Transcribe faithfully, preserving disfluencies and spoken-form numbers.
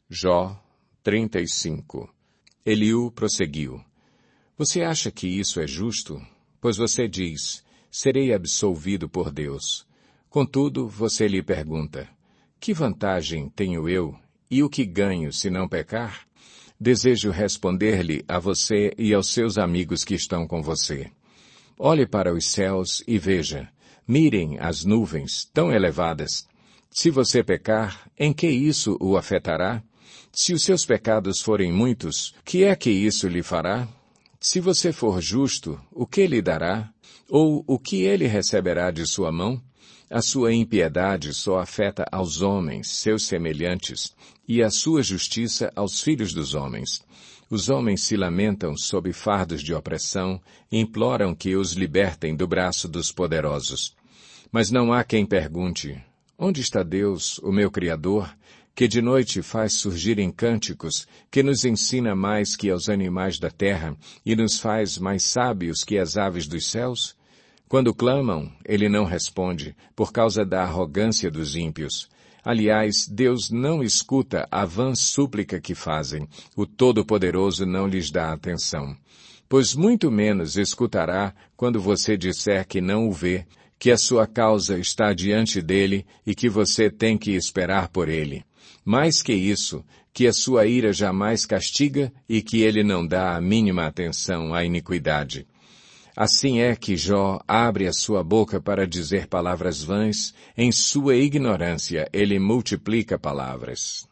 Jó trinta e cinco. Eliú prosseguiu. Você acha que isso é justo? Pois você diz, serei absolvido por Deus. Contudo, você lhe pergunta, que vantagem tenho eu, e o que ganho se não pecar? Desejo responder-lhe a você e aos seus amigos que estão com você. Olhe para os céus e veja, mirem as nuvens tão elevadas. Se você pecar, em que isso o afetará? Se os seus pecados forem muitos, que é que isso lhe fará? Se você for justo, o que lhe dará? Ou o que ele receberá de sua mão? A sua impiedade só afeta aos homens, seus semelhantes, e a sua justiça aos filhos dos homens. Os homens se lamentam sob fardos de opressão e imploram que os libertem do braço dos poderosos. Mas não há quem pergunte, onde está Deus, o meu Criador, que de noite faz surgirem cânticos, que nos ensina mais que aos animais da terra e nos faz mais sábios que as aves dos céus? Quando clamam, ele não responde, por causa da arrogância dos ímpios. Aliás, Deus não escuta a vã súplica que fazem, o Todo-Poderoso não lhes dá atenção. Pois muito menos escutará quando você disser que não o vê, que a sua causa está diante dele e que você tem que esperar por ele. Mais que isso, que a sua ira jamais castiga e que ele não dá a mínima atenção à iniquidade. Assim é que Jó abre a sua boca para dizer palavras vãs, em sua ignorância ele multiplica palavras.